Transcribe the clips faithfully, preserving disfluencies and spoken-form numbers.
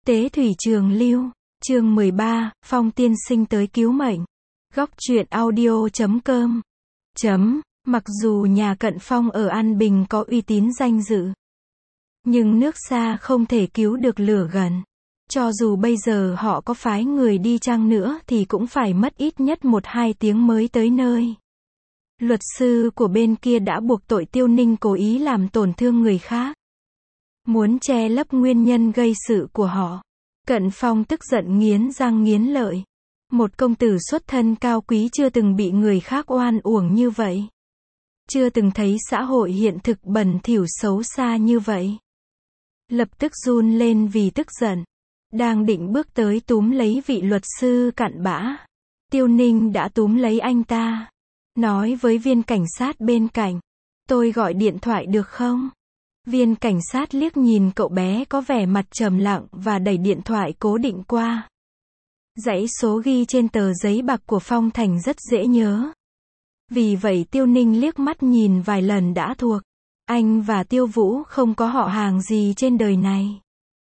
Tế thủy trường lưu, chương mười ba, Phong tiên sinh tới cứu mệnh. Góc truyện audio chấm com. Chấm, mặc dù nhà Cận Phong ở An Bình có uy tín danh dự, nhưng nước xa không thể cứu được lửa gần. Cho dù bây giờ họ có phái người đi chăng nữa thì cũng phải mất ít nhất một hai tiếng mới tới nơi. Luật sư của bên kia đã buộc tội Tiêu Ninh cố ý làm tổn thương người khác, muốn che lấp nguyên nhân gây sự của họ. Cận Phong tức giận nghiến răng nghiến lợi. Một công tử xuất thân cao quý chưa từng bị người khác oan uổng như vậy. Chưa từng thấy xã hội hiện thực bẩn thỉu xấu xa như vậy. Lập tức run lên vì tức giận. Đang định bước tới túm lấy vị luật sư cặn bã. Tiêu Ninh đã túm lấy anh ta. Nói với viên cảnh sát bên cạnh. Tôi gọi điện thoại được không? Viên cảnh sát liếc nhìn cậu bé có vẻ mặt trầm lặng và đẩy điện thoại cố định qua. Dãy số ghi trên tờ giấy bạc của Phong Thành rất dễ nhớ. Vì vậy Tiêu Ninh liếc mắt nhìn vài lần đã thuộc. Anh và Tiêu Vũ không có họ hàng gì trên đời này.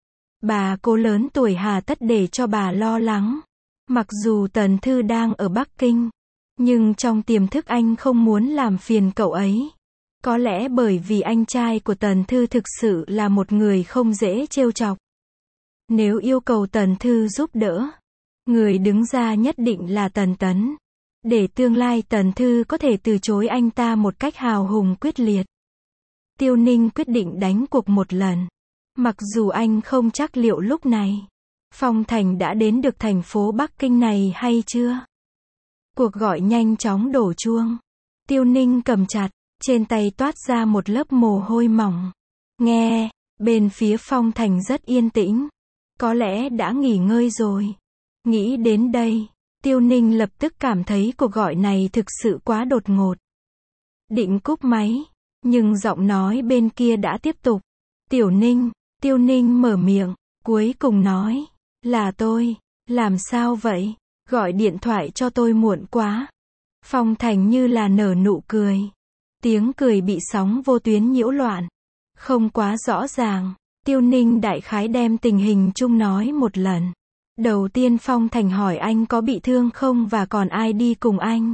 Bà cô lớn tuổi hà tất để cho bà lo lắng. Mặc dù Tần Thư đang ở Bắc Kinh, nhưng trong tiềm thức anh không muốn làm phiền cậu ấy. Có lẽ bởi vì anh trai của Tần Thư thực sự là một người không dễ trêu chọc. Nếu yêu cầu Tần Thư giúp đỡ, người đứng ra nhất định là Tần Tấn. Để tương lai Tần Thư có thể từ chối anh ta một cách hào hùng quyết liệt. Tiêu Ninh quyết định đánh cuộc một lần. Mặc dù anh không chắc liệu lúc này, Phong Thành đã đến được thành phố Bắc Kinh này hay chưa. Cuộc gọi nhanh chóng đổ chuông. Tiêu Ninh cầm chặt. Trên tay toát ra một lớp mồ hôi mỏng. Nghe, bên phía Phong Thành rất yên tĩnh. Có lẽ đã nghỉ ngơi rồi. Nghĩ đến đây, Tiêu Ninh lập tức cảm thấy cuộc gọi này thực sự quá đột ngột. Định cúp máy, nhưng giọng nói bên kia đã tiếp tục. Tiểu Ninh, Tiêu Ninh mở miệng, cuối cùng nói, là tôi, làm sao vậy, gọi điện thoại cho tôi muộn quá. Phong Thành như là nở nụ cười. Tiếng cười bị sóng vô tuyến nhiễu loạn. Không quá rõ ràng. Tiêu Ninh đại khái đem tình hình chung nói một lần. Đầu tiên Phong Thành hỏi anh có bị thương không và còn ai đi cùng anh.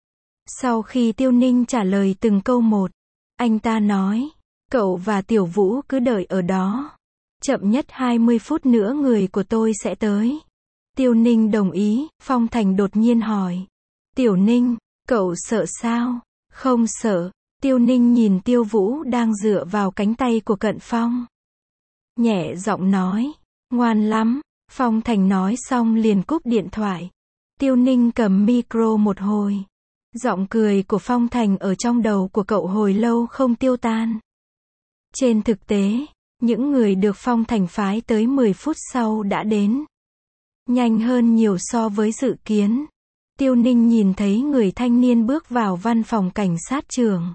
Sau khi Tiêu Ninh trả lời từng câu một, anh ta nói, cậu và Tiểu Vũ cứ đợi ở đó. Chậm nhất hai mươi phút nữa người của tôi sẽ tới. Tiêu Ninh đồng ý. Phong Thành đột nhiên hỏi, Tiểu Ninh, cậu sợ sao? Không sợ. Tiêu Ninh nhìn Tiêu Vũ đang dựa vào cánh tay của Cận Phong. Nhẹ giọng nói, ngoan lắm. Phong Thành nói xong liền cúp điện thoại. Tiêu Ninh cầm micro một hồi. Giọng cười của Phong Thành ở trong đầu của cậu hồi lâu không tiêu tan. Trên thực tế, những người được Phong Thành phái tới mười phút sau đã đến. Nhanh hơn nhiều so với dự kiến. Tiêu Ninh nhìn thấy người thanh niên bước vào văn phòng cảnh sát trưởng.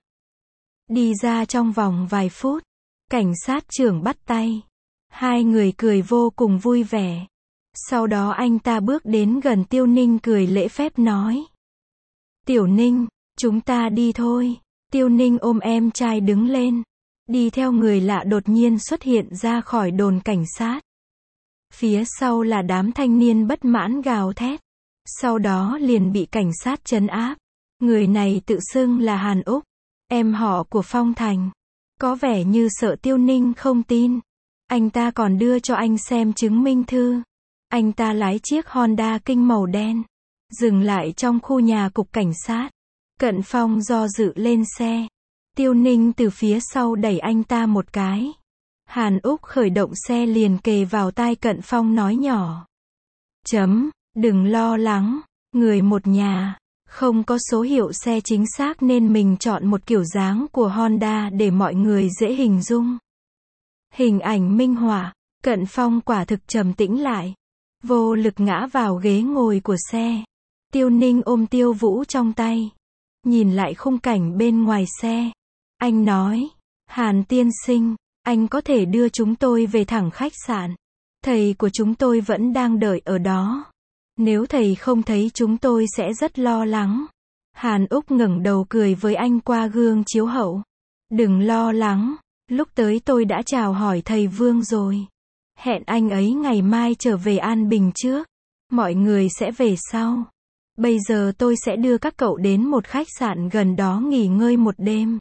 Đi ra trong vòng vài phút, cảnh sát trưởng bắt tay. Hai người cười vô cùng vui vẻ. Sau đó anh ta bước đến gần Tiêu Ninh cười lễ phép nói. Tiểu Ninh, chúng ta đi thôi. Tiêu Ninh ôm em trai đứng lên. Đi theo người lạ đột nhiên xuất hiện ra khỏi đồn cảnh sát. Phía sau là đám thanh niên bất mãn gào thét. Sau đó liền bị cảnh sát trấn áp. Người này tự xưng là Hàn Úc, em họ của Phong Thành. Có vẻ như sợ Tiêu Ninh không tin. Anh ta còn đưa cho anh xem chứng minh thư. Anh ta lái chiếc Honda Kinh màu đen, dừng lại trong khu nhà cục cảnh sát. Cận Phong do dự lên xe. Tiêu Ninh từ phía sau đẩy anh ta một cái. Hàn Úc khởi động xe liền kề vào tai Cận Phong nói nhỏ. Chấm. Đừng lo lắng, người một nhà, không có số hiệu xe chính xác nên mình chọn một kiểu dáng của Honda để mọi người dễ hình dung. Hình ảnh minh họa, Cận Phong quả thực trầm tĩnh lại, vô lực ngã vào ghế ngồi của xe. Tiêu Ninh ôm Tiêu Vũ trong tay, nhìn lại khung cảnh bên ngoài xe. Anh nói, Hàn tiên sinh, anh có thể đưa chúng tôi về thẳng khách sạn. Thầy của chúng tôi vẫn đang đợi ở đó. Nếu thầy không thấy chúng tôi sẽ rất lo lắng. Hàn Úc ngẩng đầu cười với anh qua gương chiếu hậu. Đừng lo lắng, lúc tới tôi đã chào hỏi thầy Vương rồi. Hẹn anh ấy ngày mai trở về An Bình trước. Mọi người sẽ về sau. Bây giờ tôi sẽ đưa các cậu đến một khách sạn gần đó nghỉ ngơi một đêm.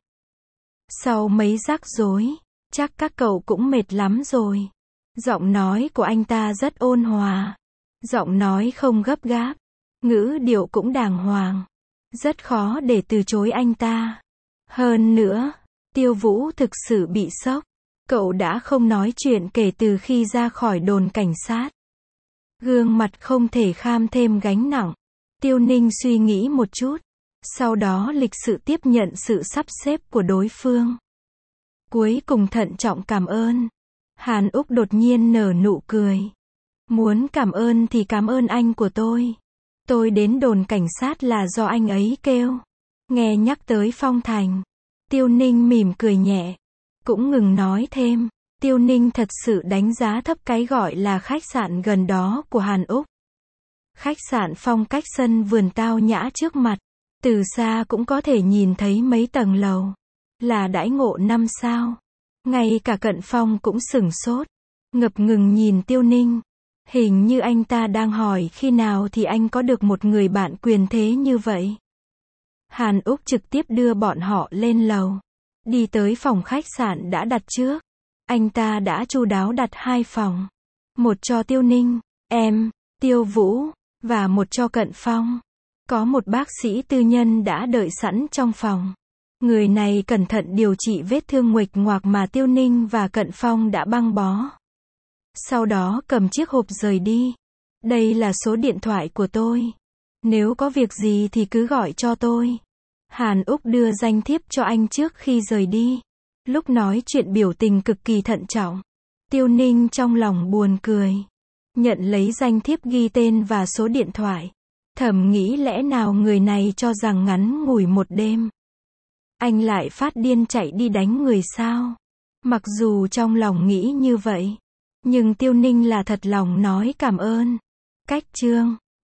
Sau mấy rắc rối, chắc các cậu cũng mệt lắm rồi. Giọng nói của anh ta rất ôn hòa. Giọng nói không gấp gáp. Ngữ điệu cũng đàng hoàng. Rất khó để từ chối anh ta. Hơn nữa, Tiêu Vũ thực sự bị sốc. Cậu đã không nói chuyện kể từ khi ra khỏi đồn cảnh sát. Gương mặt không thể kham thêm gánh nặng. Tiêu Ninh suy nghĩ một chút. Sau đó lịch sự tiếp nhận sự sắp xếp của đối phương. Cuối cùng thận trọng cảm ơn. Hàn Úc đột nhiên nở nụ cười. Muốn cảm ơn thì cảm ơn anh của tôi. Tôi đến đồn cảnh sát là do anh ấy kêu. Nghe nhắc tới Phong Thành. Tiêu Ninh mỉm cười nhẹ. Cũng ngừng nói thêm. Tiêu Ninh thật sự đánh giá thấp cái gọi là khách sạn gần đó của Hàn Úc. Khách sạn phong cách sân vườn tao nhã trước mặt. Từ xa cũng có thể nhìn thấy mấy tầng lầu. Là đãi ngộ năm sao. Ngay cả Cận Phong cũng sửng sốt. Ngập ngừng nhìn Tiêu Ninh. Hình như anh ta đang hỏi khi nào thì anh có được một người bạn quyền thế như vậy. Hàn Úc trực tiếp đưa bọn họ lên lầu. Đi tới phòng khách sạn đã đặt trước. Anh ta đã chu đáo đặt hai phòng. Một cho Tiêu Ninh, em, Tiêu Vũ, và một cho Cận Phong. Có một bác sĩ tư nhân đã đợi sẵn trong phòng. Người này cẩn thận điều trị vết thương nguệch ngoạc mà Tiêu Ninh và Cận Phong đã băng bó. Sau đó cầm chiếc hộp rời đi. Đây là số điện thoại của tôi. Nếu có việc gì thì cứ gọi cho tôi. Hàn Úc đưa danh thiếp cho anh trước khi rời đi. Lúc nói chuyện biểu tình cực kỳ thận trọng. Tiêu Ninh trong lòng buồn cười. Nhận lấy danh thiếp ghi tên và số điện thoại. Thầm nghĩ lẽ nào người này cho rằng ngắn ngủi một đêm. Anh lại phát điên chạy đi đánh người sao? Mặc dù trong lòng nghĩ như vậy. Nhưng Tiêu Ninh là thật lòng nói cảm ơn. Cách chương